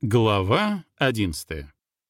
Глава 11.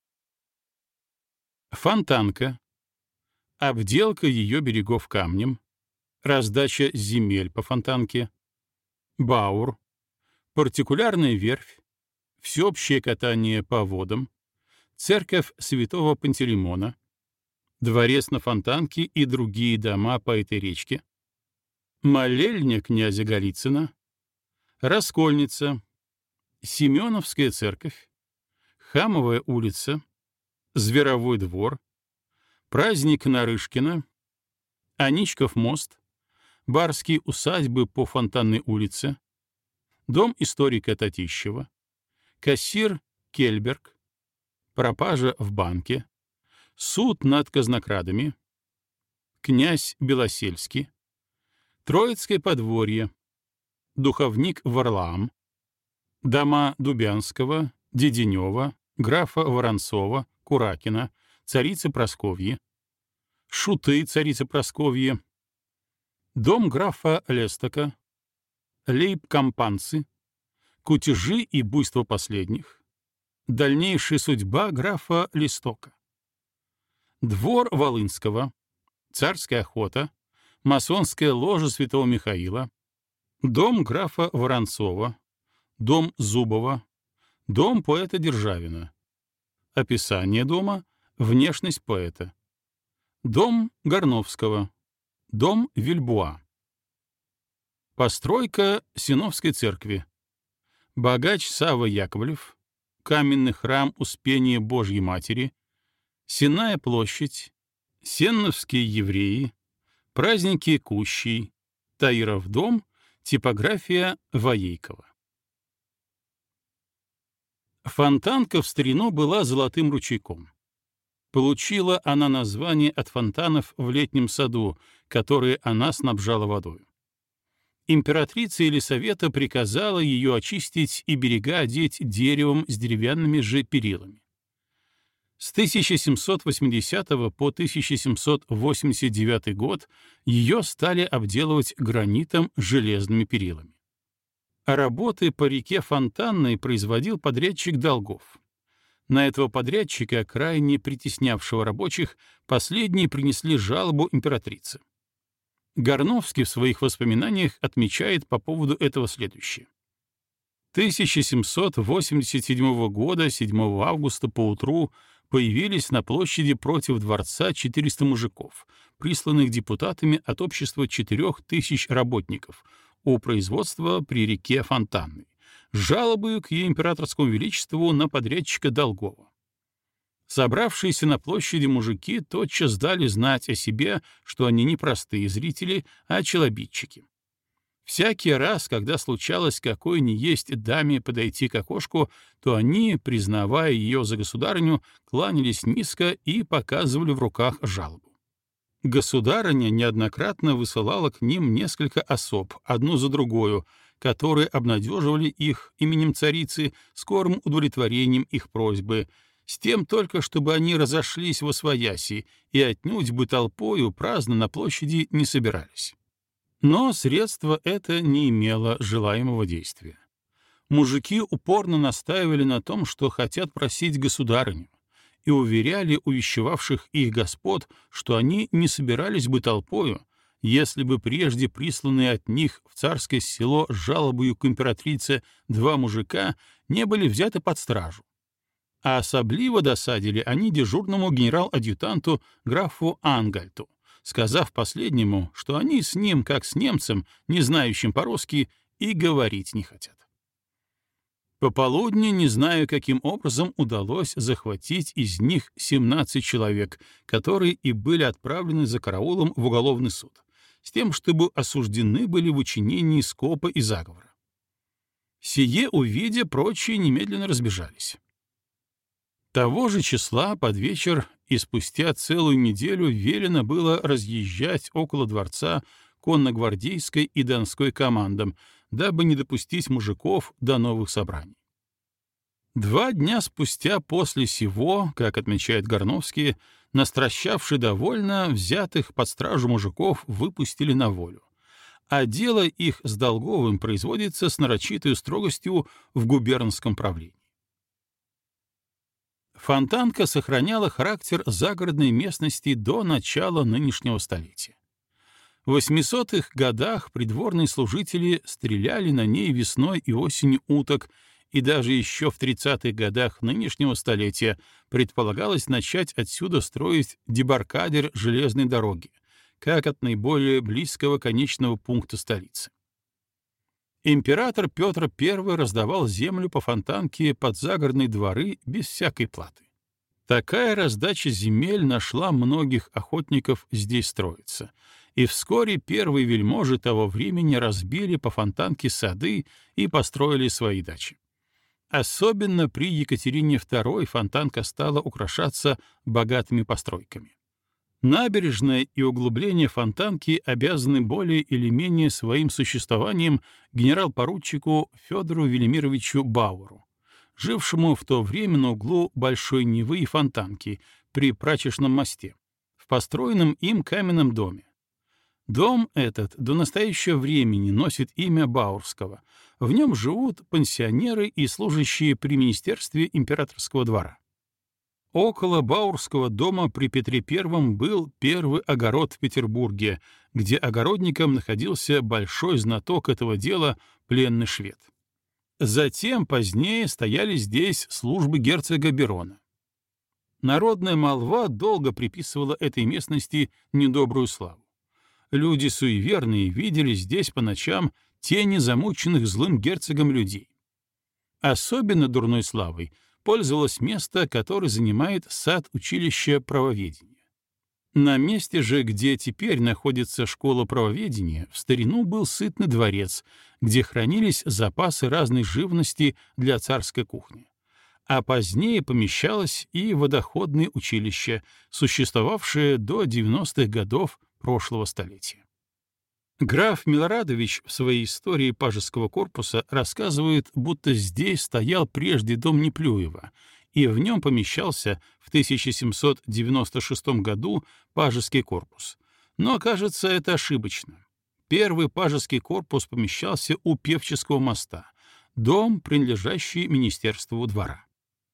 Фонтанка, обделка ее берегов камнем, раздача земель по Фонтанке, Баур, партикулярная верфь, всеобщее катание по водам, церковь святого Пантелеймона, дворец на Фонтанке и другие дома по этой речке, молельня князя Голицына, Раскольница, Семеновская церковь, Хамовая улица, Зверовой двор, праздник Нарышкина, Аничков мост, барские усадьбы по Фонтанной улице, дом историка Татищева, кассир Кельберг, пропажа в банке, суд над казнокрадами, князь Белосельский, Троицкое подворье, духовник Варлаам, дома Дубянского, Деденева, графа Воронцова, Куракина, царицы Прасковьи, шуты царицы Прасковьи, дом графа Лестока, лейб-компанцы, кутежи и буйство последних, дальнейшая судьба графа Листока, двор Волынского, царская охота, масонская ложа святого Михаила, дом графа Воронцова, дом Зубова, дом поэта Державина, описание дома, внешность поэта, дом Горновского, дом Вильбуа, постройка Синовской церкви, богач Савва Яковлев, каменный храм Успения Божьей Матери, Сенная площадь, Сенновские евреи, праздники Кущей, Таиров дом, типография Воейкова. Фонтанка в старину была золотым ручейком. Получила она название от фонтанов в летнем саду, которые она снабжала водой. Императрица Елисавета приказала ее очистить и берега одеть деревом с деревянными же перилами. С 1780 по 1789 год ее стали обделывать гранитом с железными перилами. А работы по реке Фонтанной производил подрядчик Долгов. На этого подрядчика, крайне притеснявшего рабочих, последние принесли жалобу императрице. Горновский в своих воспоминаниях отмечает по поводу этого следующее. 1787 года, 7 августа поутру, появились на площади против дворца 400 мужиков, присланных депутатами от общества 4000 работников у производства при реке Фонтанной, с жалобою к ее императорскому величеству на подрядчика Долгова. Собравшиеся на площади мужики тотчас дали знать о себе, что они не простые зрители, а челобитчики. Всякий раз, когда случалось какой ни есть даме подойти к окошку, то они, признавая ее за государыню, кланялись низко и показывали в руках жалобу. Государыня неоднократно высылала к ним несколько особ, одну за другою, которые обнадеживали их именем царицы скорым удовлетворением их просьбы, с тем только, чтобы они разошлись восвояси и отнюдь бы толпою праздно на площади не собирались. Но средство это не имело желаемого действия. Мужики упорно настаивали на том, что хотят просить государыню, и уверяли увещевавших их господ, что они не собирались бы толпою, если бы прежде присланные от них в царское село с жалобою к императрице два мужика не были взяты под стражу. А особливо досадили они дежурному генерал-адъютанту графу Ангальту, сказав последнему, что они с ним, как с немцем, не знающим по-русски, и говорить не хотят. Пополудни, не знаю, каким образом удалось захватить из них 17 человек, которые и были отправлены за караулом в уголовный суд, с тем, чтобы осуждены были в учинении скопа и заговора. Сие увидя, прочие немедленно разбежались. Того же числа под вечер и спустя целую неделю велено было разъезжать около дворца конногвардейской и донской командам, дабы не допустить мужиков до новых собраний. 2 дня спустя после сего, как отмечает Горновский, настращавши довольно, взятых под стражу мужиков выпустили на волю, а дело их с Долговым производится с нарочитой строгостью в губернском правлении. Фонтанка сохраняла характер загородной местности до начала нынешнего столетия. В 800-х годах придворные служители стреляли на ней весной и осенью уток, и даже еще в 30-х годах нынешнего столетия предполагалось начать отсюда строить дебаркадер железной дороги, как от наиболее близкого конечного пункта столицы. Император Петр I раздавал землю по Фонтанке под загородные дворы без всякой платы. Такая раздача земель нашла многих охотников здесь строиться, и вскоре первые вельможи того времени разбили по Фонтанке сады и построили свои дачи. Особенно при Екатерине II Фонтанка стала украшаться богатыми постройками. Набережная и углубление Фонтанки обязаны более или менее своим существованием генерал-поручику Федору Велимировичу Бауэру, жившему в то время на углу Большой Невы и Фонтанки при Прачечном мосте, в построенном им каменном доме. Дом этот до настоящего времени носит имя Баурского. В нем живут пансионеры и служащие при Министерстве императорского двора. Около Баурского дома при Петре I был первый огород в Петербурге, где огородником находился большой знаток этого дела, пленный швед. Затем позднее стояли здесь службы герцога Берона. Народная молва долго приписывала этой местности недобрую славу. Люди суеверные видели здесь по ночам тени замученных злым герцогом людей. Особенно дурной славой пользовалось место, которое занимает сад училища правоведения. На месте же, где теперь находится школа правоведения, в старину был сытный дворец, где хранились запасы разной живности для царской кухни. А позднее помещалось и водоходное училище, существовавшее до 90-х годов прошлого столетия. Граф Милорадович в своей истории Пажеского корпуса рассказывает, будто здесь стоял прежде дом Неплюева, и в нем помещался в 1796 году Пажеский корпус. Но, кажется, это ошибочно. Первый Пажеский корпус помещался у Певческого моста, дом, принадлежащий Министерству двора.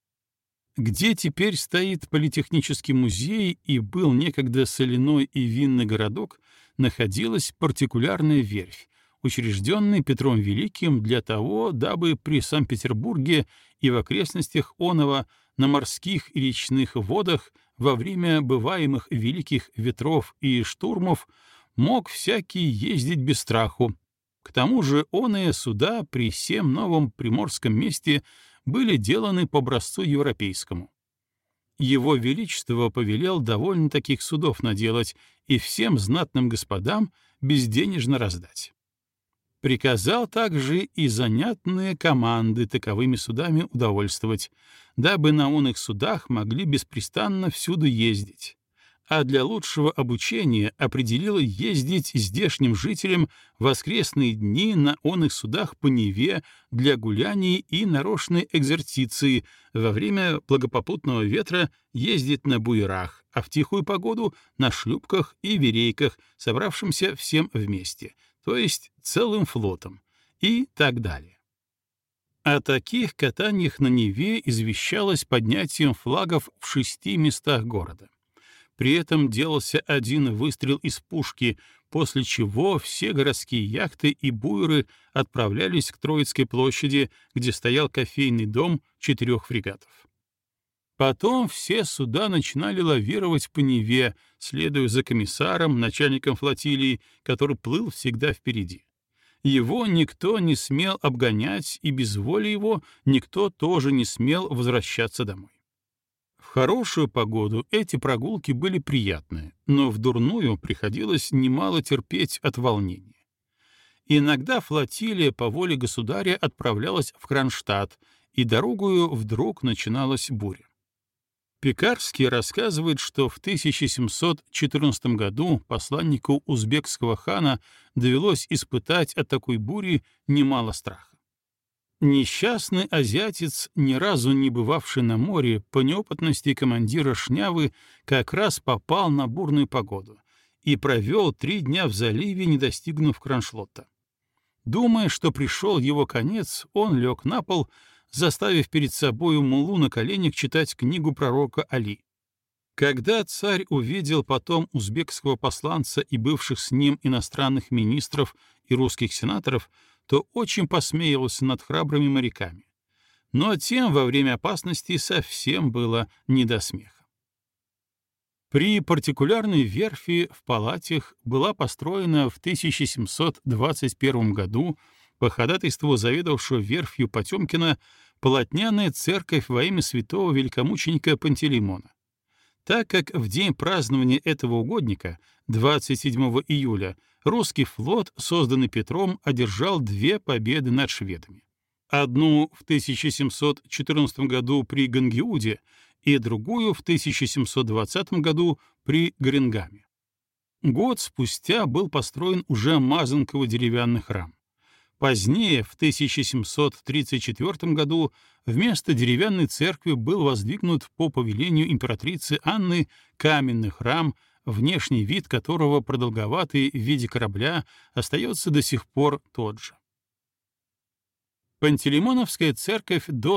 Где теперь стоит политехнический музей и был некогда соляной и винный городок, находилась партикулярная верфь, учрежденная Петром Великим для того, дабы при Санкт-Петербурге и в окрестностях оного на морских и речных водах во время бываемых великих ветров и штурмов мог всякий ездить без страху. К тому же оные суда при всем новом приморском месте были деланы по образцу европейскому. Его Величество повелел довольно таких судов наделать и всем знатным господам безденежно раздать. Приказал также и занятные команды таковыми судами удовольствовать, дабы на оных судах могли беспрестанно всюду ездить, а для лучшего обучения определил ездить здешним жителям в воскресные дни на оных судах по Неве для гуляний и нарочной экзерциции, во время благопопутного ветра ездить на буерах, а в тихую погоду на шлюпках и верейках, собравшимся всем вместе, то есть целым флотом, и так далее. О таких катаниях на Неве извещалось поднятием флагов в 6 местах города. При этом делался один выстрел из пушки, после чего все городские яхты и буеры отправлялись к Троицкой площади, где стоял кофейный дом 4 фрегатов. Потом все суда начинали лавировать по Неве, следуя за комиссаром, начальником флотилии, который плыл всегда впереди. Его никто не смел обгонять, и без воли его никто тоже не смел возвращаться домой. В хорошую погоду эти прогулки были приятные, но в дурную приходилось немало терпеть от волнения. Иногда флотилия по воле государя отправлялась в Кронштадт, и дорогою вдруг начиналась буря. Пекарский рассказывает, что в 1714 году посланнику узбекского хана довелось испытать от такой бури немало страха. Несчастный азиатец, ни разу не бывавший на море, по неопытности командира шнявы, как раз попал на бурную погоду и провел 3 дня в заливе, не достигнув Кроншлотта. Думая, что пришел его конец, он лег на пол, заставив перед собою муллу на коленях читать книгу пророка Али. Когда царь увидел потом узбекского посланца и бывших с ним иностранных министров и русских сенаторов, то очень посмеялся над храбрыми моряками. Но тем во время опасности совсем было не до смеха. При партикулярной верфи в Палатях была построена в 1721 году по ходатайству заведовавшего верфью Потемкина полотняная церковь во имя святого великомученика Пантелеймона. Так как в день празднования этого угодника, 27 июля, русский флот, созданный Петром, одержал 2 победы над шведами. Одну в 1714 году при Гангеуде и другую в 1720 году при Гренгаме. Год спустя был построен уже мазанково-деревянный храм. Позднее, в 1734 году, вместо деревянной церкви был воздвигнут по повелению императрицы Анны каменный храм, внешний вид которого, продолговатый в виде корабля, остается до сих пор тот же. Пантелеймоновская церковь до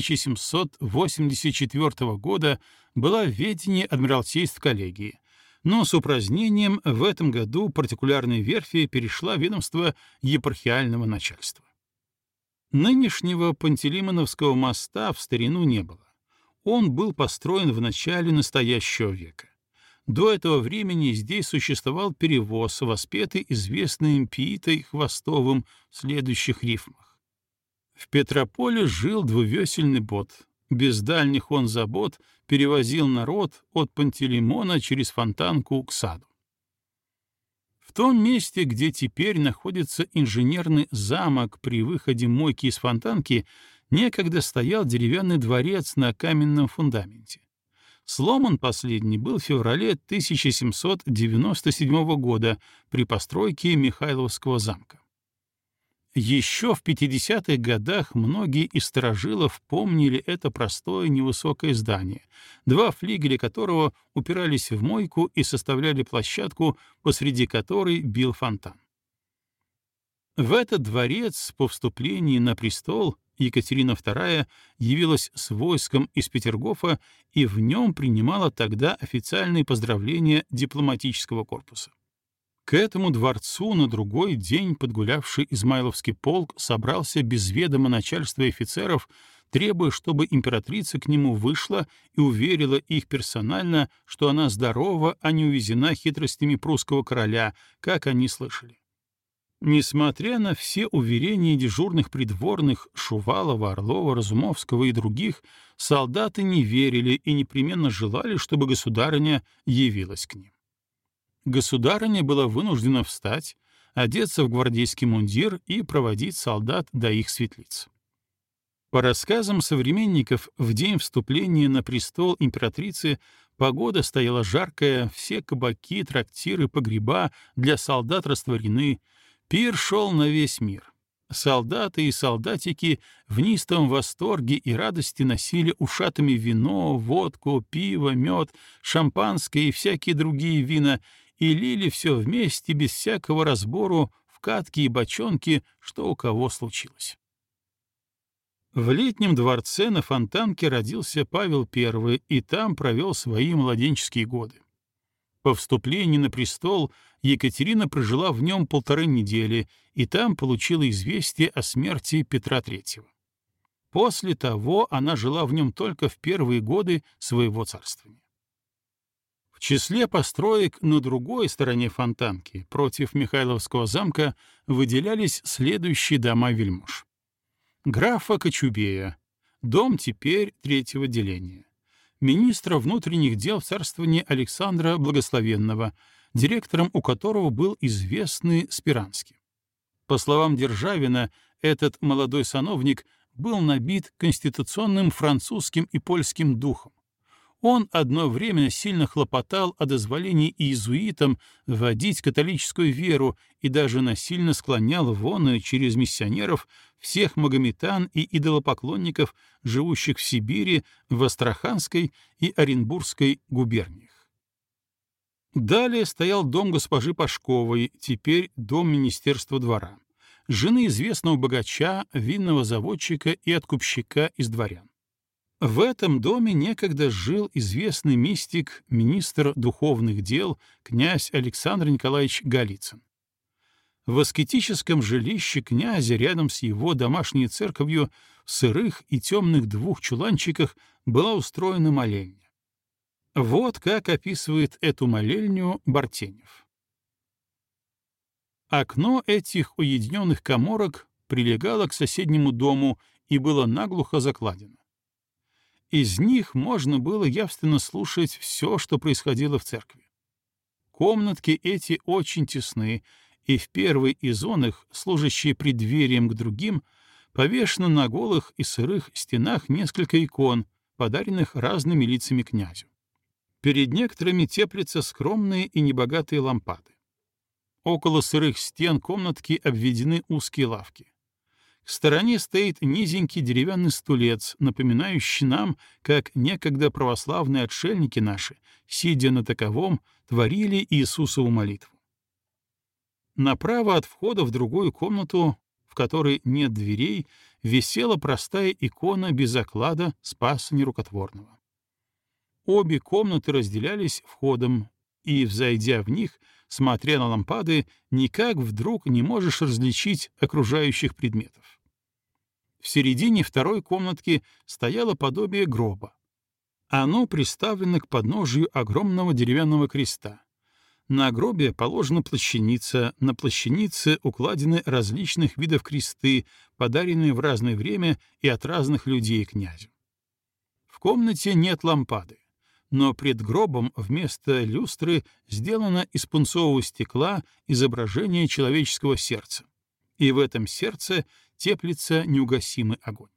1784 года была в ведении Адмиралтейств коллегии, но с упразднением в этом году партикулярной верфи перешла в ведомство епархиального начальства. Нынешнего Пантелеймоновского моста в старину не было. Он был построен в начале настоящего века. До этого времени здесь существовал перевоз, воспетый известным Пиитой Хвостовым в следующих рифмах. В Петрополе жил двувесельный бот. Без дальних он забот перевозил народ от Пантелеймона через Фонтанку к саду. В том месте, где теперь находится инженерный замок при выходе мойки из Фонтанки, некогда стоял деревянный дворец на каменном фундаменте. Сломан последний был в феврале 1797 года при постройке Михайловского замка. Еще в 50-х годах многие из старожилов помнили это простое невысокое здание, 2 флигеля которого упирались в мойку и составляли площадку, посреди которой бил фонтан. В этот дворец по вступлении на престол Екатерина II явилась с войском из Петергофа и в нем принимала тогда официальные поздравления дипломатического корпуса. К этому дворцу на другой день подгулявший Измайловский полк собрался без ведома начальства и офицеров, требуя, чтобы императрица к нему вышла и уверила их персонально, что она здорова, а не увезена хитростями прусского короля, как они слышали. Несмотря на все уверения дежурных придворных Шувалова, Орлова, Разумовского и других, солдаты не верили и непременно желали, чтобы государыня явилась к ним. Государыня была вынуждена встать, одеться в гвардейский мундир и проводить солдат до их светлиц. По рассказам современников, в день вступления на престол императрицы погода стояла жаркая, все кабаки, трактиры, погреба для солдат растворены, пир шел на весь мир. Солдаты и солдатики в неистовом восторге и радости носили ушатами вино, водку, пиво, мед, шампанское и всякие другие вина и лили все вместе без всякого разбору в катки и бочонки, что у кого случилось. В летнем дворце на Фонтанке родился Павел I и там провел свои младенческие годы. По вступлении на престол Екатерина прожила в нем 1,5 недели и там получила известие о смерти Петра III. После того она жила в нем только в первые годы своего царствования. В числе построек на другой стороне Фонтанки, против Михайловского замка, выделялись следующие дома вельмож. Графа Кочубея, дом теперь 3-го деления. Министра внутренних дел в царствовании Александра Благословенного, директором у которого был известный Спиранский. По словам Державина, этот молодой сановник был набит конституционным французским и польским духом. Он одно время сильно хлопотал о дозволении иезуитам вводить католическую веру и даже насильно склонял вон через миссионеров всех магометан и идолопоклонников, живущих в Сибири, в Астраханской и Оренбургской губерниях. Далее стоял дом госпожи Пашковой, теперь дом Министерства двора. жены известного богача, винного заводчика и откупщика из дворян. В этом доме некогда жил известный мистик, министр духовных дел, князь Александр Николаевич Голицын. В аскетическом жилище князя рядом с его домашней церковью в сырых и темных двух чуланчиках была устроена молельня. Вот как описывает эту молельню Бартенев. Окно этих уединенных каморок прилегало к соседнему дому и было наглухо закладено. Из них можно было явственно слушать все, что происходило в церкви. Комнатки эти очень тесны, и в первой из их, служащей преддверием к другим, повешено на голых и сырых стенах несколько икон, подаренных разными лицами князю. Перед некоторыми теплятся скромные и небогатые лампады. Около сырых стен комнатки обведены узкие лавки. В стороне стоит низенький деревянный стулец, напоминающий нам, как некогда православные отшельники наши, сидя на таковом, творили Иисусову молитву. Направо от входа в другую комнату, в которой нет дверей, висела простая икона без оклада Спаса Нерукотворного. Обе комнаты разделялись входом, и, взойдя в них, смотря на лампады, никак вдруг не можешь различить окружающих предметов. В середине второй комнатки стояло подобие гроба. Оно приставлено к подножию огромного деревянного креста. На гробе положена плащаница, на плащанице укладены различных видов кресты, подаренные в разное время и от разных людей князю. В комнате нет лампады, но пред гробом вместо люстры сделано из пунцового стекла изображение человеческого сердца, и в этом сердце теплится неугасимый огонь.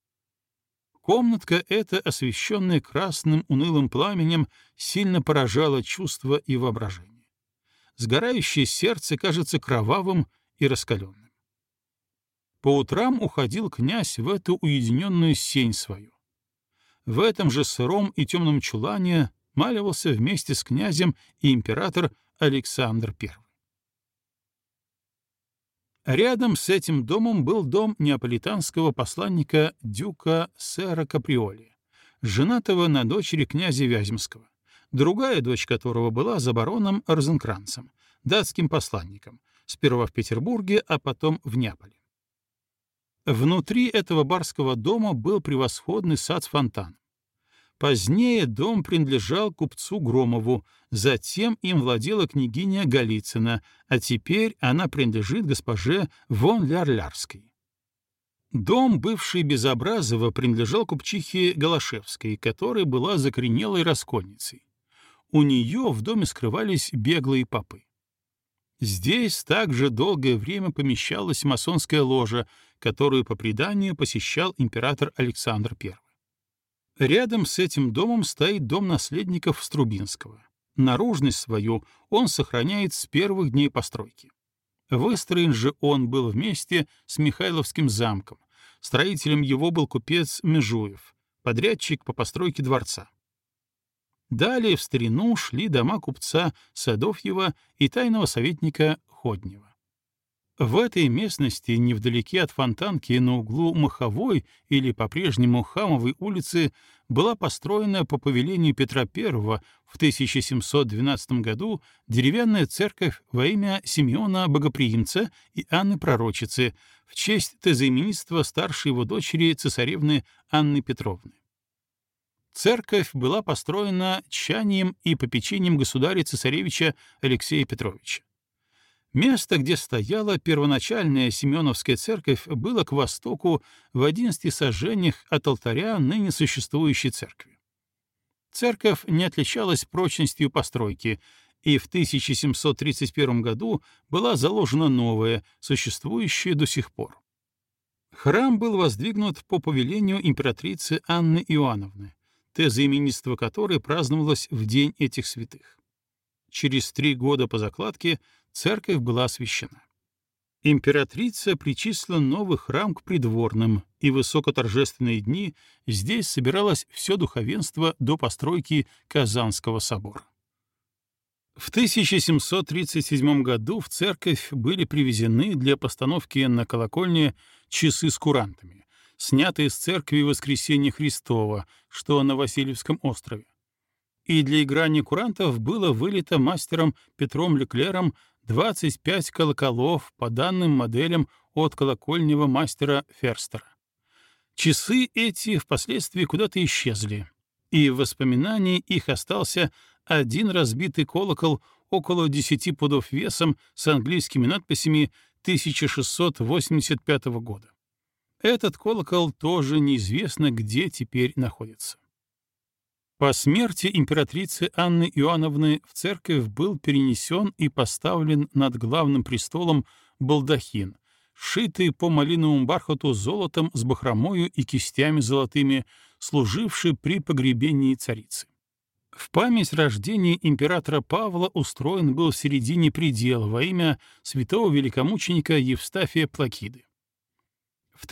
Комнатка эта, освещенная красным унылым пламенем, сильно поражала чувство и воображение. Сгорающее сердце кажется кровавым и раскаленным. По утрам уходил князь в эту уединенную сень свою. В этом же сыром и темном чулане маливался вместе с князем и император Александр I. Рядом с этим домом был дом неаполитанского посланника дюка сэра Каприоли, женатого на дочери князя Вяземского, другая дочь которого была за бароном Розенкранцем, датским посланником, сперва в Петербурге, а потом в Неаполе. Внутри этого барского дома был превосходный сад с фонтаном. Позднее дом принадлежал купцу Громову, затем им владела княгиня Голицына, а теперь она принадлежит госпоже фон Лярлярской. Дом, бывший Безобразово, принадлежал купчихе Голошевской, которая была закоренелой раскольницей. У нее в доме скрывались беглые попы. Здесь также долгое время помещалась масонская ложа, которую по преданию посещал император Александр I. Рядом с этим домом стоит дом наследников Струбинского. Наружность свою он сохраняет с первых дней постройки. Выстроен же он был вместе с Михайловским замком. Строителем его был купец Межуев, подрядчик по постройке дворца. Далее в старину шли дома купца Садовьева и тайного советника Ходнева. В этой местности, невдалеке от Фонтанки, на углу Маховой или по-прежнему Хамовой улицы, была построена по повелению Петра I в 1712 году деревянная церковь во имя Симеона Богоприимца и Анны Пророчицы в честь тезаименитства старшей его дочери цесаревны Анны Петровны. Церковь была построена тщанием и попечением государя-цесаревича Алексея Петровича. Место, где стояла первоначальная Симеоновская церковь, было к востоку в 11 саженях от алтаря ныне существующей церкви. Церковь не отличалась прочностью постройки, и в 1731 году была заложена новая, существующая до сих пор. Храм был воздвигнут по повелению императрицы Анны Иоанновны, тезаименитство которой праздновалось в день этих святых. Через 3 года по закладке церковь была освящена. Императрица причислила новый храм к придворным, и в высокоторжественные дни здесь собиралось все духовенство до постройки Казанского собора. В 1737 году в церковь были привезены для постановки на колокольне часы с курантами, снятые с церкви Воскресения Христова, что на Васильевском острове. И для играния курантов было вылито мастером Петром Леклером 25 колоколов по данным моделям от колокольного мастера Ферстера. Часы эти впоследствии куда-то исчезли, и в воспоминании их остался один разбитый колокол около 10 пудов весом с английскими надписями 1685 года. Этот колокол тоже неизвестно, где теперь находится. По смерти императрицы Анны Иоанновны в церковь был перенесен и поставлен над главным престолом балдахин, сшитый по малиновому бархату золотом с бахромою и кистями золотыми, служивший при погребении царицы. В память рождения императора Павла устроен был в середине предел во имя святого великомученика Евстафия Плакиды. В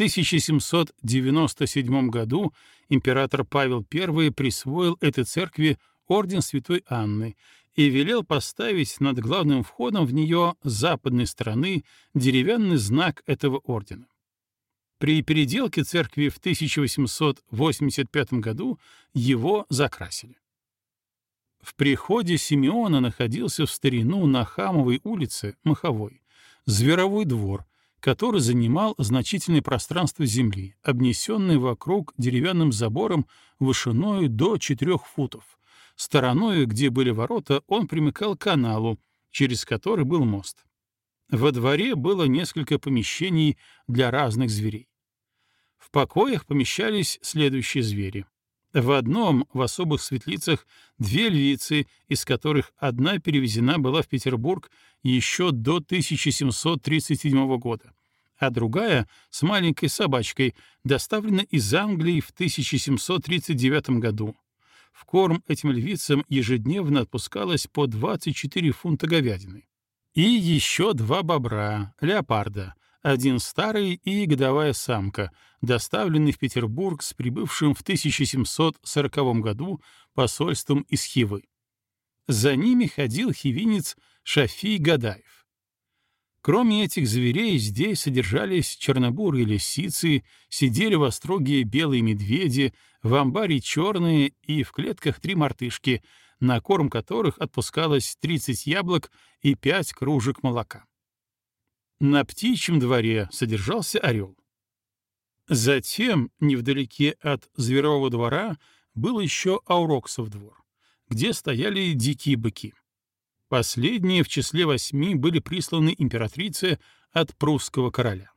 1797 году император Павел I присвоил этой церкви орден Святой Анны и велел поставить над главным входом в нее с западной стороны деревянный знак этого ордена. При переделке церкви в 1885 году его закрасили. В приходе Симеона находился в старину на Хамовой улице, Маховой, зверовой двор, который занимал значительное пространство земли, обнесенное вокруг деревянным забором вышиною до 4 футов. Стороною, где были ворота, он примыкал к каналу, через который был мост. Во дворе было несколько помещений для разных зверей. В покоях помещались следующие звери. В одном, в особых светлицах, 2 львицы, из которых одна перевезена была в Петербург еще до 1737 года, а другая, с маленькой собачкой, доставлена из Англии в 1739 году. В корм этим львицам ежедневно отпускалось по 24 фунта говядины. И еще 2 бобра, леопарда, один старый и годовая самка, доставленный в Петербург с прибывшим в 1740 году посольством из Хивы. За ними ходил хивинец Шафий Гадаев. Кроме этих зверей, здесь содержались чернобурые лисицы, сидели в остроге белые медведи, в амбаре черные и в клетках 3 мартышки, на корм которых отпускалось 30 яблок и 5 кружек молока. На птичьем дворе содержался орел. Затем, невдалеке от зверового двора, был еще Ауроксов двор, где стояли дикие быки. Последние в числе 8 были присланы императрице от прусского короля.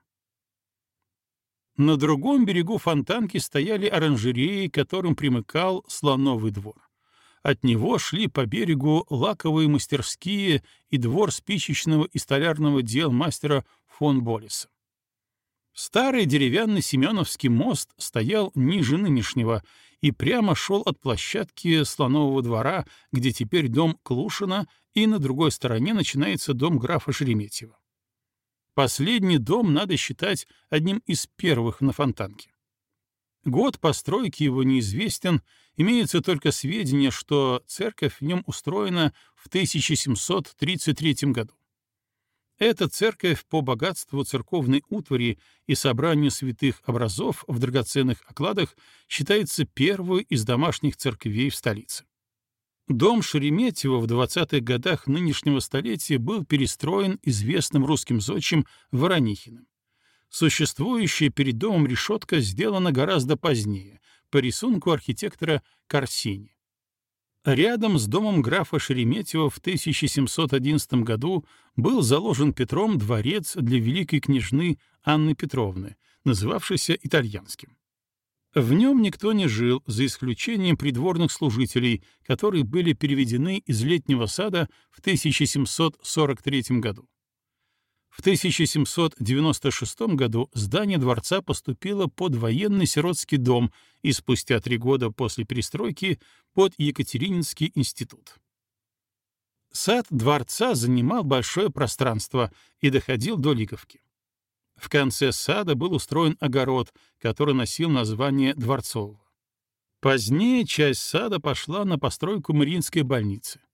На другом берегу Фонтанки стояли оранжереи, к которым примыкал Слоновый двор. От него шли по берегу лаковые мастерские и двор спичечного и столярного дел мастера фон Болеса. Старый деревянный Семеновский мост стоял ниже нынешнего и прямо шел от площадки Слонового двора, где теперь дом Клушина, и на другой стороне начинается дом графа Шереметьева. Последний дом надо считать одним из первых на Фонтанке. Год постройки его неизвестен, имеются только сведения, что церковь в нем устроена в 1733 году. Эта церковь по богатству церковной утвари и собранию святых образов в драгоценных окладах считается первой из домашних церквей в столице. Дом Шереметьева в 20-х годах нынешнего столетия был перестроен известным русским зодчим Воронихиным. Существующая перед домом решетка сделана гораздо позднее, по рисунку архитектора Корсини. Рядом с домом графа Шереметьева в 1711 году был заложен Петром дворец для великой княжны Анны Петровны, называвшийся Итальянским. В нем никто не жил, за исключением придворных служителей, которые были переведены из Летнего сада в 1743 году. В 1796 году здание дворца поступило под военный сиротский дом и спустя 3 года после перестройки под Екатерининский институт. Сад дворца занимал большое пространство и доходил до Лиговки. В конце сада был устроен огород, который носил название Дворцового. Позднее часть сада пошла на постройку Мариинской больницы.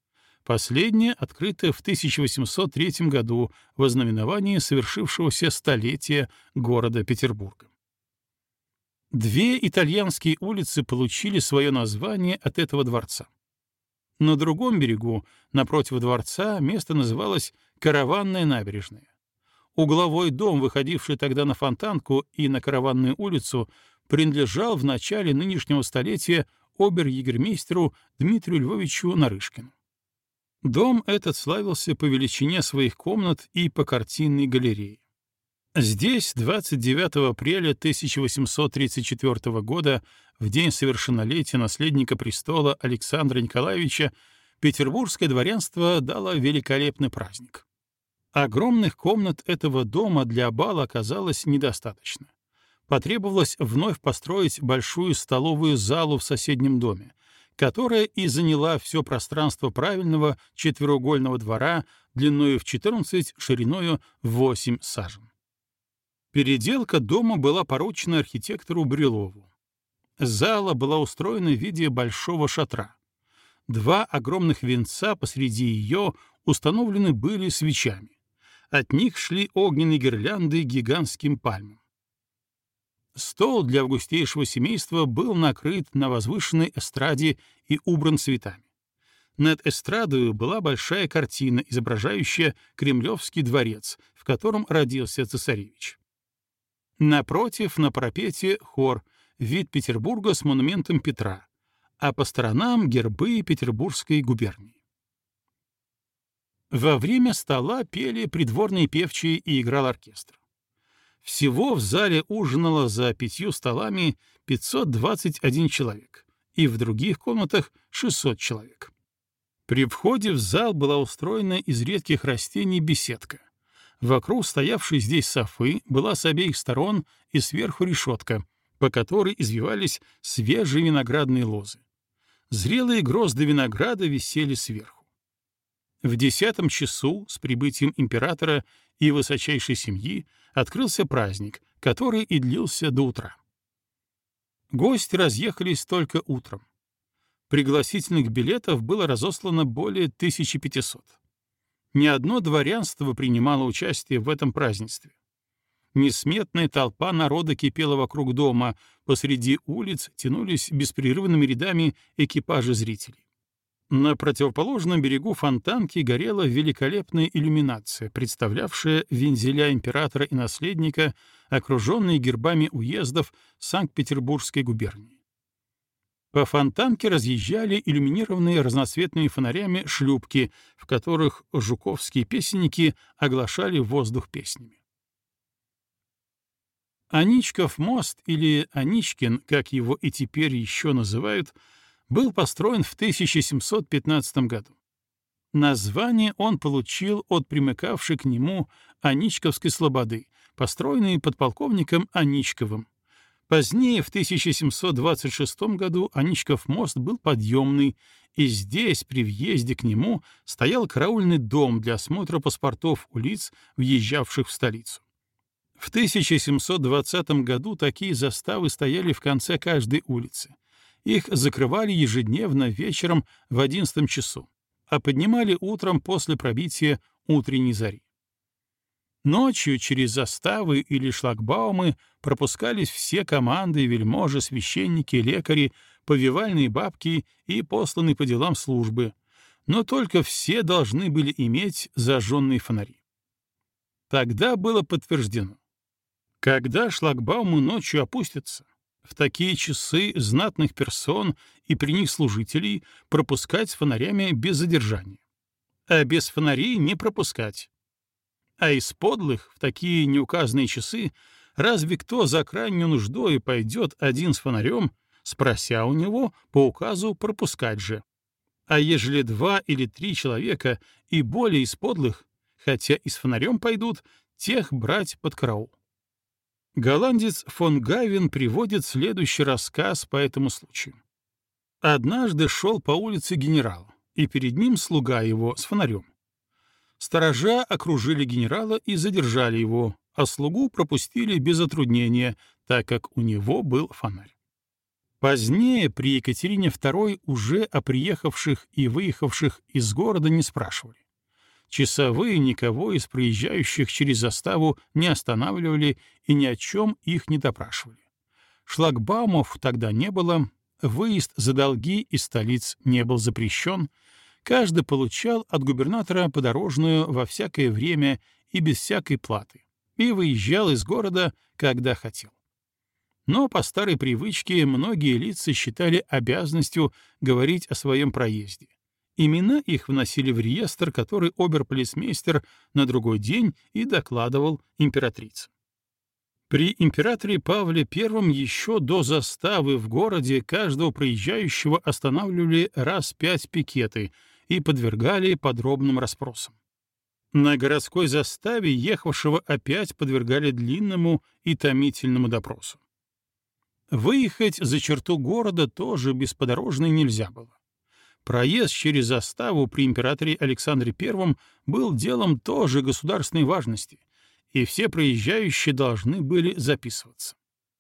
Последняя открыта в 1803 году в ознаменовании совершившегося столетия города Петербурга. Две итальянские улицы получили свое название от этого дворца. На другом берегу, напротив дворца, место называлось Караванная набережная. Угловой дом, выходивший тогда на Фонтанку и на Караванную улицу, принадлежал в начале нынешнего столетия обер-егермейстеру Дмитрию Львовичу Нарышкину. Дом этот славился по величине своих комнат и по картинной галерее. Здесь 29 апреля 1834 года, в день совершеннолетия наследника престола Александра Николаевича, петербургское дворянство дало великолепный праздник. Огромных комнат этого дома для бала оказалось недостаточно. Потребовалось вновь построить большую столовую залу в соседнем доме, которая и заняла все пространство правильного четвероугольного двора длиною в 14, шириною в 8 сажен. Переделка дома была поручена архитектору Брюлову. Зала была устроена в виде большого шатра. Два огромных венца посреди ее установлены были свечами. От них шли огненные гирлянды гигантским пальмам. Стол для августейшего семейства был накрыт на возвышенной эстраде и убран цветами. Над эстрадою была большая картина, изображающая Кремлевский дворец, в котором родился цесаревич. Напротив, на парапете хор, вид Петербурга с монументом Петра, а по сторонам гербы Петербургской губернии. Во время стола пели придворные певчие и играл оркестр. Всего в зале ужинало за 5 столами 521 человек, и в других комнатах 600 человек. При входе в зал была устроена из редких растений беседка. Вокруг стоявшей здесь софы была с обеих сторон и сверху решетка, по которой извивались свежие виноградные лозы. Зрелые грозды винограда висели сверху. В 10 часу с прибытием императора и высочайшей семьи открылся праздник, который и длился до утра. Гости разъехались только утром. Пригласительных билетов было разослано более 1500. Ни одно дворянство принимало участие в этом празднестве. Несметная толпа народа кипела вокруг дома, посреди улиц тянулись беспрерывными рядами экипажи зрителей. На противоположном берегу Фонтанки горела великолепная иллюминация, представлявшая вензеля императора и наследника, окруженные гербами уездов Санкт-Петербургской губернии. По Фонтанке разъезжали иллюминированные разноцветными фонарями шлюпки, в которых жуковские песенники оглашали воздух песнями. Аничков мост, или Аничкин, как его и теперь еще называют, был построен в 1715 году. Название он получил от примыкавшей к нему Аничковской слободы, построенной подполковником Аничковым. Позднее, в 1726 году, Аничков мост был подъемный, и здесь, при въезде к нему, стоял караульный дом для осмотра паспортов у лиц, въезжавших в столицу. В 1720 году такие заставы стояли в конце каждой улицы. Их закрывали ежедневно вечером в 11 часу, а поднимали утром после пробития утренней зари. Ночью через заставы или шлагбаумы пропускались все команды, вельможи, священники, лекари, повивальные бабки и посланные по делам службы, но только все должны были иметь зажженные фонари. Тогда было подтверждено: когда шлагбаумы ночью опустятся, в такие часы знатных персон и при них служителей пропускать с фонарями без задержания, а без фонарей не пропускать. А из подлых в такие неуказанные часы разве кто за крайнюю нуждой пойдет один с фонарем, спрося у него по указу пропускать же? А ежели 2 или 3 человека и более из подлых, хотя и с фонарем пойдут, тех брать под караул. Голландец фон Гавен приводит следующий рассказ по этому случаю. Однажды шел по улице генерал, и перед ним слуга его с фонарем. Сторожа окружили генерала и задержали его, а слугу пропустили без затруднения, так как у него был фонарь. Позднее при Екатерине II уже о приехавших и выехавших из города не спрашивали. Часовые никого из проезжающих через заставу не останавливали и ни о чем их не допрашивали. Шлагбаумов тогда не было, выезд за долги из столиц не был запрещен, каждый получал от губернатора подорожную во всякое время и без всякой платы, и выезжал из города, когда хотел. Но по старой привычке многие лица считали обязанностью говорить о своем проезде. Имена их вносили в реестр, который оберполицмейстер на другой день и докладывал императрице. При императоре Павле I еще до заставы в городе каждого проезжающего останавливали раз 5 пикеты и подвергали подробным расспросам. На городской заставе ехавшего опять подвергали длинному и томительному допросу. Выехать за черту города тоже без подорожной нельзя было. Проезд через заставу при императоре Александре I был делом тоже государственной важности, и все проезжающие должны были записываться.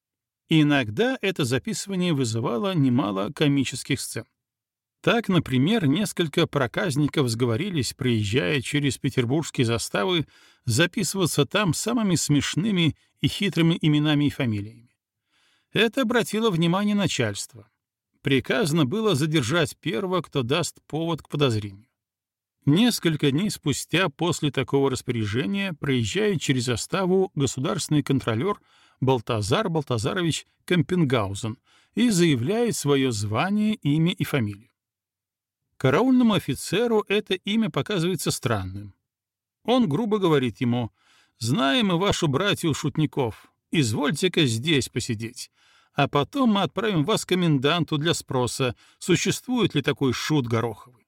Иногда это записывание вызывало немало комических сцен. Так, например, несколько проказников сговорились, проезжая через петербургские заставы, записываться там самыми смешными и хитрыми именами и фамилиями. Это обратило внимание начальства. Приказано было задержать первого, кто даст повод к подозрению. Несколько дней спустя после такого распоряжения проезжает через заставу государственный контролер Балтазар Балтазарович Кампенгаузен и заявляет свое звание, имя и фамилию. Караульному офицеру это имя показывается странным. Он грубо говорит ему: «Знаем мы вашу братью шутников, извольте-ка здесь посидеть, а потом мы отправим вас к коменданту для спроса, существует ли такой шут Гороховый».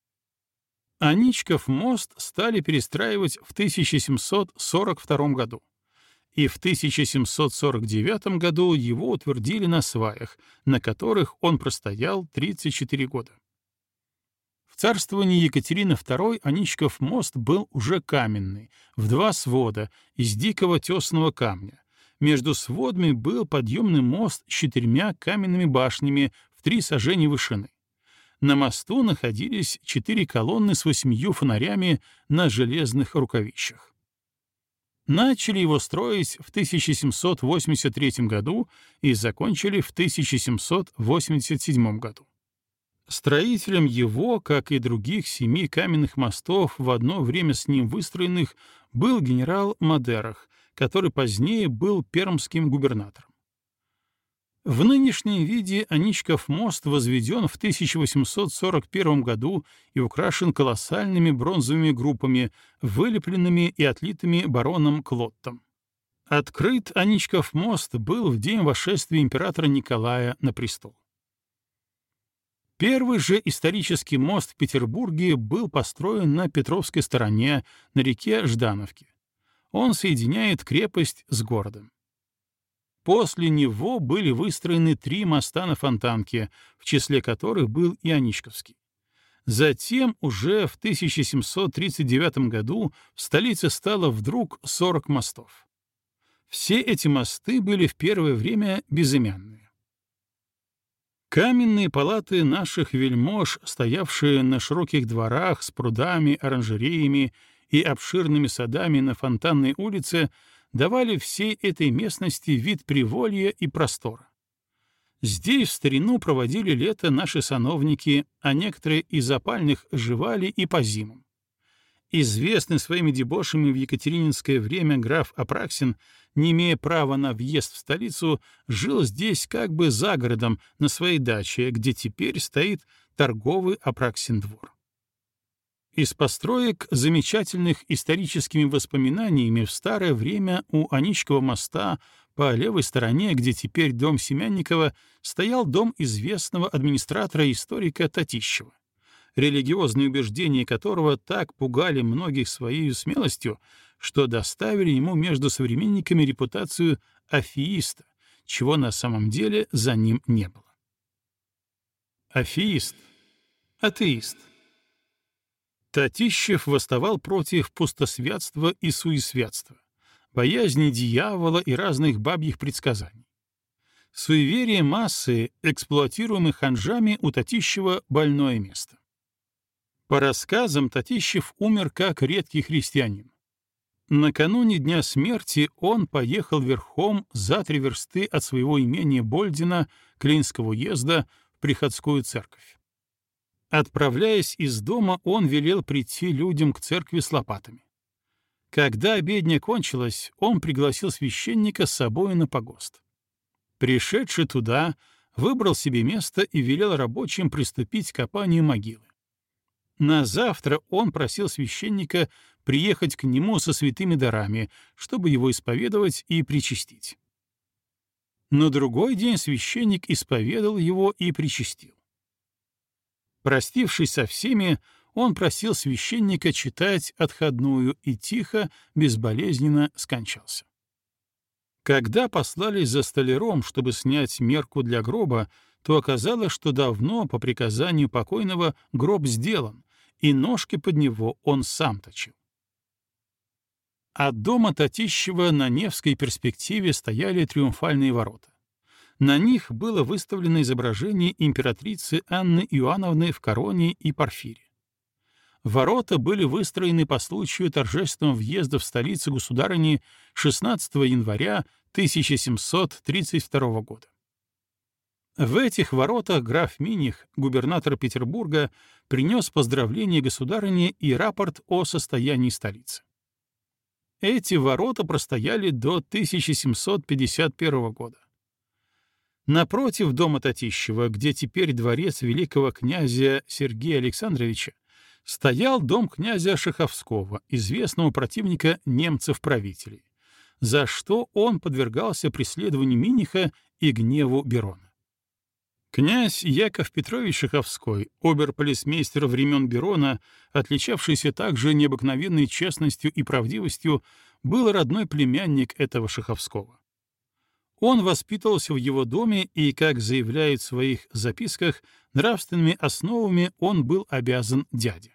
Аничков мост стали перестраивать в 1742 году, и в 1749 году его утвердили на сваях, на которых он простоял 34 года. В царствовании Екатерины II Аничков мост был уже каменный, в 2 свода, из дикого тесного камня. Между сводами был подъемный мост с 4 каменными башнями в 3 сажени вышины. На мосту находились 4 колонны с 8 фонарями на железных рукавищах. Начали его строить в 1783 году и закончили в 1787 году. Строителем его, как и других 7 каменных мостов, в одно время с ним выстроенных, был генерал Мадерах, который позднее был пермским губернатором. В нынешнем виде Аничков мост возведен в 1841 году и украшен колоссальными бронзовыми группами, вылепленными и отлитыми бароном Клоттом. Открыт Аничков мост был в день восшествия императора Николая на престол. Первый же исторический мост в Петербурге был построен на Петровской стороне, на реке Ждановке. Он соединяет крепость с городом. После него были выстроены 3 моста на Фонтанке, в числе которых был и Аничковский. Затем уже в 1739 году в столице стало вдруг 40 мостов. Все эти мосты были в первое время безымянные. Каменные палаты наших вельмож, стоявшие на широких дворах с прудами, оранжереями и обширными садами на Фонтанной улице, давали всей этой местности вид приволья и простора. Здесь в старину проводили лето наши сановники, а некоторые из опальных жевали и по зимам. Известный своими дебошами в екатерининское время граф Апраксин, не имея права на въезд в столицу, жил здесь как бы за городом на своей даче, где теперь стоит торговый Апраксин двор. Из построек, замечательных историческими воспоминаниями, в старое время у Аничкова моста по левой стороне, где теперь дом Семянникова, стоял дом известного администратора и историка Татищева, религиозные убеждения которого так пугали многих своей смелостью, что доставили ему между современниками репутацию афеиста, чего на самом деле за ним не было. Афеист, атеист. Татищев восставал против пустосвятства и суесвятства, боязни дьявола и разных бабьих предсказаний. Суеверие массы, эксплуатируемых ханжами, у Татищева больное место. По рассказам, Татищев умер как редкий христианин. Накануне дня смерти он поехал верхом за 3 версты от своего имения Больдина, Клинского уезда, в Приходскую церковь. Отправляясь из дома, он велел прийти людям к церкви с лопатами. Когда обедня кончилась, он пригласил священника с собой на погост. Пришедший туда, выбрал себе место и велел рабочим приступить к копанию могилы. На завтра он просил священника приехать к нему со святыми дарами, чтобы его исповедовать и причастить. На другой день священник исповедал его и причастил. Простившись со всеми, он просил священника читать отходную и тихо, безболезненно скончался. Когда послали за столяром, чтобы снять мерку для гроба, то оказалось, что давно, по приказанию покойного, гроб сделан, и ножки под него он сам точил. От дома Татищева на Невской перспективе стояли триумфальные ворота. На них было выставлено изображение императрицы Анны Иоанновны в короне и порфире. Ворота были выстроены по случаю торжественного въезда в столицу государыни 16 января 1732 года. В этих воротах граф Миних, губернатор Петербурга, принес поздравление государыне и рапорт о состоянии столицы. Эти ворота простояли до 1751 года. Напротив дома Татищева, где теперь дворец великого князя Сергея Александровича, стоял дом князя Шаховского, известного противника немцев-правителей, за что он подвергался преследованию Миниха и гневу Берона. Князь Яков Петрович Шаховской, обер-полицмейстер времен Берона, отличавшийся также необыкновенной честностью и правдивостью, был родной племянник этого Шаховского. Он воспитывался в его доме, и, как заявляет в своих записках, нравственными основами он был обязан дяде.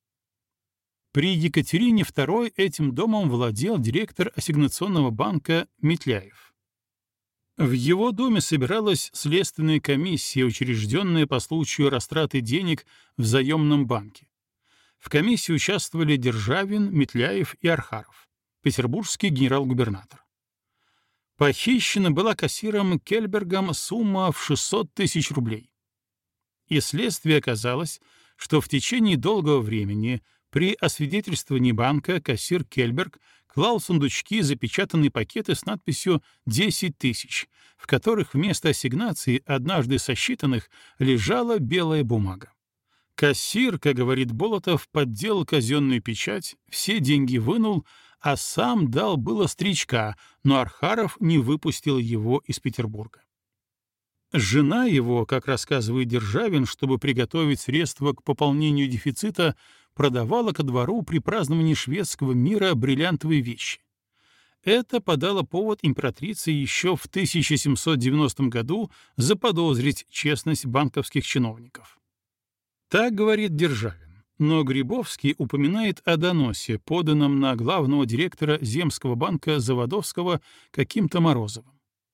При Екатерине II этим домом владел директор ассигнационного банка Метляев. В его доме собиралась следственная комиссия, учрежденная по случаю растраты денег в заемном банке. В комиссии участвовали Державин, Метляев и Архаров, петербургский генерал-губернатор. Похищена была кассиром Кельбергом сумма в 600 тысяч рублей. И следствие оказалось, что в течение долгого времени при освидетельствовании банка кассир Кельберг клал в сундучки запечатанные пакеты с надписью «10 тысяч», в которых вместо ассигнаций, однажды сосчитанных, лежала белая бумага. Кассир, как говорит Болотов, подделал казенную печать, все деньги вынул, а сам дал было стричка, но Архаров не выпустил его из Петербурга. Жена его, как рассказывает Державин, чтобы приготовить средства к пополнению дефицита, продавала ко двору при праздновании шведского мира бриллиантовые вещи. Это подало повод императрице еще в 1790 году заподозрить честность банковских чиновников. Так говорит Державин. Но Грибовский упоминает о доносе, поданном на главного директора Земского банка Заводовского каким-то Морозовым.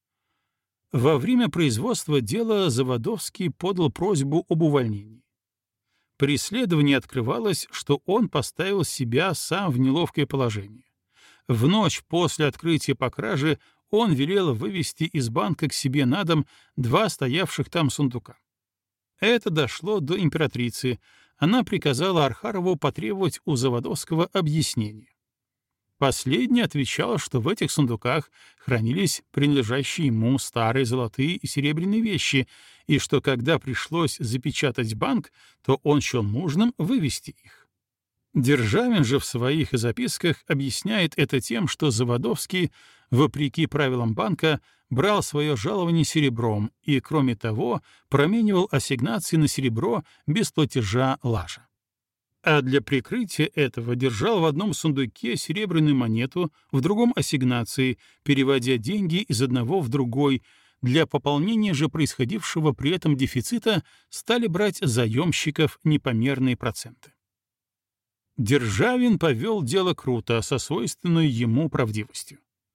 Во время производства дела Заводовский подал просьбу об увольнении. При исследовании открывалось, что он поставил себя сам в неловкое положение. В ночь после открытия по краже он велел вывести из банка к себе на дом 2 стоявших там сундука. Это дошло до императрицы. Она приказала Архарову потребовать у Заводовского объяснения. Последний отвечал, что в этих сундуках хранились принадлежащие ему старые золотые и серебряные вещи, и что когда пришлось запечатать банк, то он счел нужным вывести их. Державин же в своих записках объясняет это тем, что Заводовский, вопреки правилам банка, брал свое жалование серебром и, кроме того, променивал ассигнации на серебро без платежа лажа. А для прикрытия этого держал в одном сундуке серебряную монету, в другом — ассигнации, переводя деньги из одного в другой. Для пополнения же происходившего при этом дефицита стали брать заемщиков непомерные проценты. Державин повел дело круто, со свойственной ему правдивостью.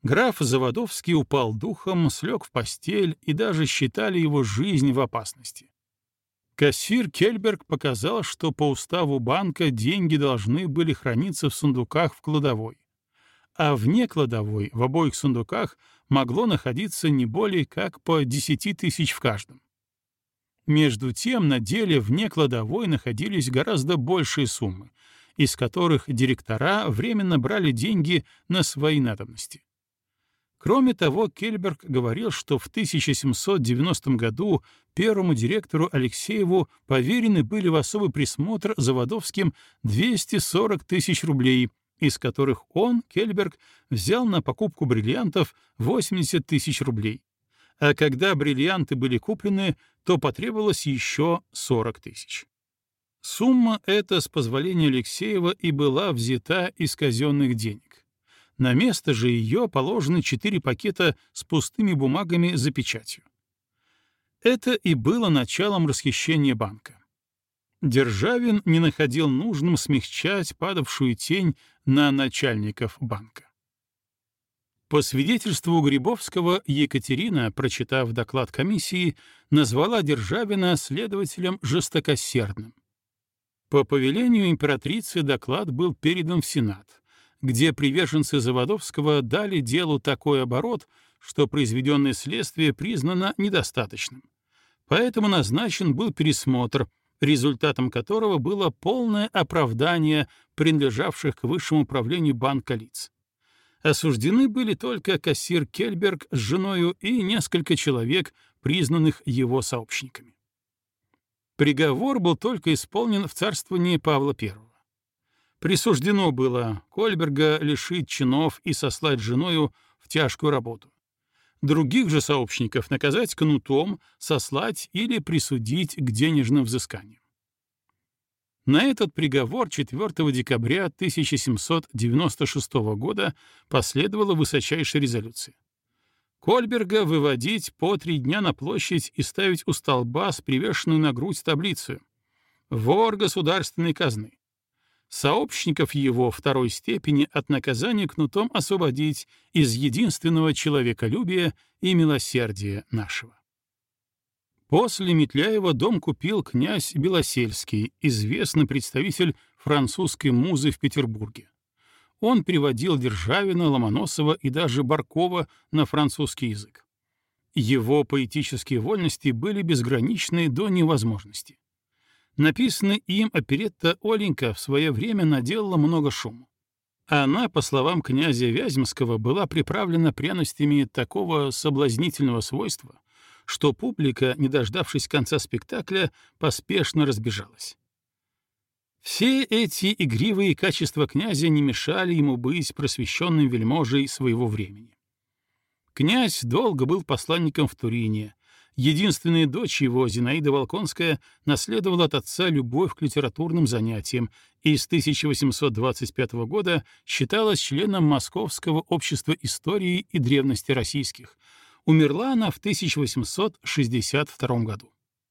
Граф Заводовский упал духом, слег в постель, и даже считали его жизнь в опасности. Кассир Кельберг показал, что по уставу банка деньги должны были храниться в сундуках в кладовой, а вне кладовой в обоих сундуках могло находиться не более как по 10 тысяч в каждом. Между тем, на деле вне кладовой находились гораздо большие суммы, из которых директора временно брали деньги на свои надобности. Кроме того, Кельберг говорил, что в 1790 году первому директору Алексееву поверены были в особый присмотр Заводовским 240 тысяч рублей, из которых он, Кельберг, взял на покупку бриллиантов 80 тысяч рублей. А когда бриллианты были куплены, то потребовалось еще 40 тысяч. Сумма эта, с позволения Алексеева, и была взята из казенных денег. На место же ее положены 4 пакета с пустыми бумагами за печатью. Это и было началом расхищения банка. Державин не находил нужным смягчать падавшую тень на начальников банка. По свидетельству Грибовского, Екатерина, прочитав доклад комиссии, назвала Державина следователем жестокосердным. По повелению императрицы доклад был передан в Сенат, где приверженцы Заводовского дали делу такой оборот, что произведенное следствие признано недостаточным. Поэтому назначен был пересмотр, результатом которого было полное оправдание принадлежавших к высшему управлению банка лиц. Осуждены были только кассир Кельберг с женою и несколько человек, признанных его сообщниками. Приговор был только исполнен в царствовании Павла I. Присуждено было Кольберга лишить чинов и сослать женою в тяжкую работу. Других же сообщников наказать кнутом, сослать или присудить к денежным взысканиям. На этот приговор 4 декабря 1796 года последовала высочайшая резолюция. Кольберга выводить по 3 дня на площадь и ставить у столба с привешенную на грудь таблицу «Вор государственной казны». Сообщников его второй степени от наказания кнутом освободить из единственного человеколюбия и милосердия нашего. После Митляева дом купил князь Белосельский, известный представитель французской музы в Петербурге. Он переводил Державина, Ломоносова и даже Баркова на французский язык. Его поэтические вольности были безграничны до невозможности. Написанная им оперетта «Оленька» в свое время наделала много шума. Она, по словам князя Вяземского, была приправлена пряностями такого соблазнительного свойства, что публика, не дождавшись конца спектакля, поспешно разбежалась. Все эти игривые качества князя не мешали ему быть просвещенным вельможей своего времени. Князь долго был посланником в Турине. Единственная дочь его, Зинаида Волконская, наследовала от отца любовь к литературным занятиям и с 1825 года считалась членом Московского общества истории и древности российских. Умерла она в 1862 году.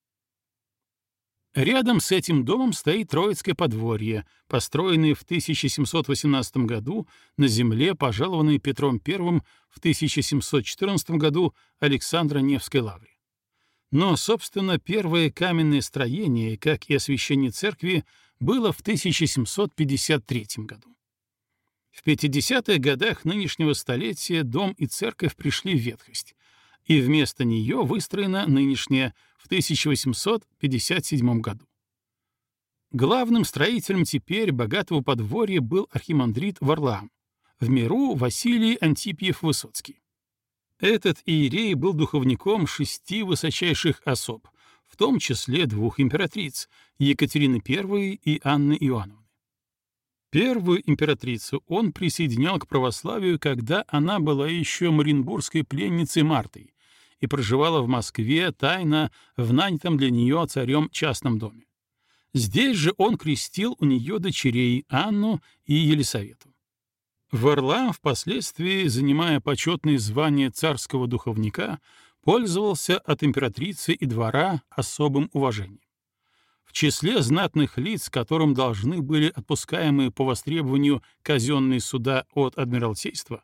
Рядом с этим домом стоит Троицкое подворье, построенное в 1718 году на земле, пожалованной Петром I в 1714 году Александра Невской лавре. Но, собственно, первое каменное строение, как и освящение церкви, было в 1753 году. В 50-х годах нынешнего столетия дом и церковь пришли в ветхость, и вместо нее выстроена нынешняя в 1857 году. Главным строителем теперь богатого подворья был архимандрит Варлаам, в миру Василий Антипьев-Высоцкий. Этот иерей был духовником 6 высочайших особ, в том числе 2 императриц — Екатерины I и Анны Иоанновны. Первую императрицу он присоединял к православию, когда она была еще маринбургской пленницей Мартой и проживала в Москве тайно в нанятом для нее царем частном доме. Здесь же он крестил у нее дочерей Анну и Елисавету. Варлаам, впоследствии, занимая почетное звание царского духовника, пользовался от императрицы и двора особым уважением. В числе знатных лиц, которым должны были отпускаемые по востребованию казенные суда от Адмиралтейства,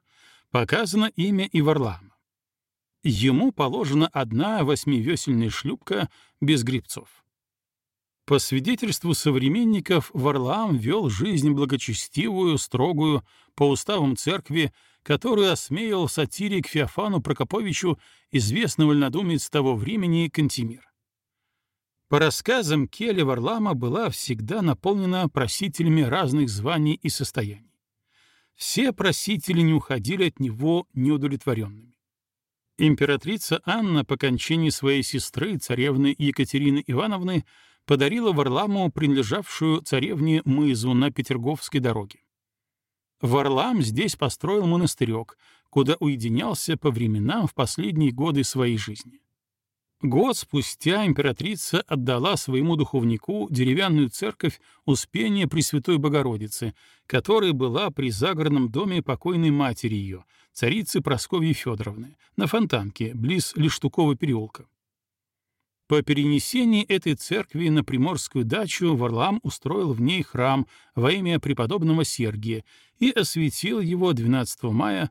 Показано имя и Варлаама. Ему положена одна восьмивесельная шлюпка без гребцов. По свидетельству современников, Варлаам вел жизнь благочестивую, строгую, по уставам церкви, которую осмеял сатирик Феофану Прокоповичу, известный вольнодумец того времени Кантемир. По рассказам, келья Варлаама была всегда наполнена просителями разных званий и состояний. Все просители не уходили от него неудовлетворенными. Императрица Анна по кончине своей сестры, царевны Екатерины Ивановны, подарила Варламу принадлежавшую царевне мызу на Петерговской дороге. Варлаам здесь построил монастырек, куда уединялся по временам в последние годы своей жизни. Год спустя императрица отдала своему духовнику деревянную церковь Успения Пресвятой Богородицы, которая была при загородном доме покойной матери ее, царицы Прасковьи Федоровны, на Фонтанке, близ Лештукова переулка. По перенесении этой церкви на Приморскую дачу Варлаам устроил в ней храм во имя преподобного Сергия и осветил его 12 мая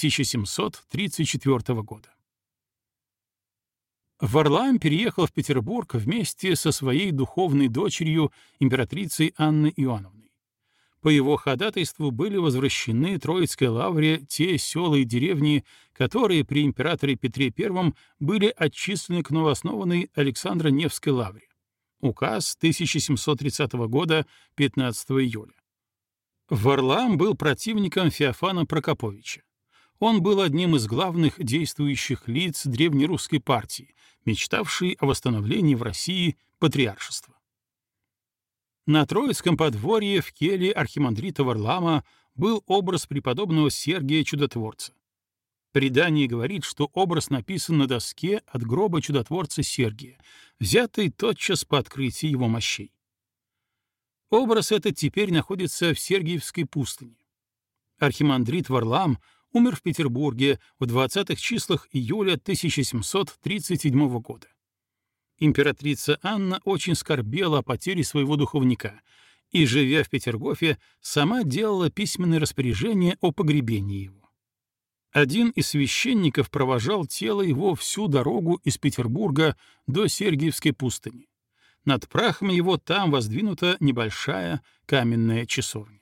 1734 года. Варлаам переехал в Петербург вместе со своей духовной дочерью, императрицей Анной Иоанновной. По его ходатайству были возвращены Троицкой лавре те села и деревни, которые при императоре Петре I были отчислены к новооснованной Александро-Невской лавре. Указ 1730 года, 15 июля. Варлаам был противником Феофана Прокоповича. Он был одним из главных действующих лиц древнерусской партии, мечтавшей о восстановлении в России патриаршества. На Троицком подворье в келье архимандрита Варлаама был образ преподобного Сергия Чудотворца. Предание говорит, что образ написан на доске от гроба чудотворца Сергия, взятый тотчас по открытии его мощей. Образ этот теперь находится в Сергиевской пустыне. Архимандрит Варлаам умер в Петербурге в 20-х числах июля 1737 года. Императрица Анна очень скорбела о потере своего духовника и, живя в Петергофе, сама делала письменное распоряжение о погребении его. Один из священников провожал тело его всю дорогу из Петербурга до Сергиевской пустыни. Над прахом его там воздвинута небольшая каменная часовня.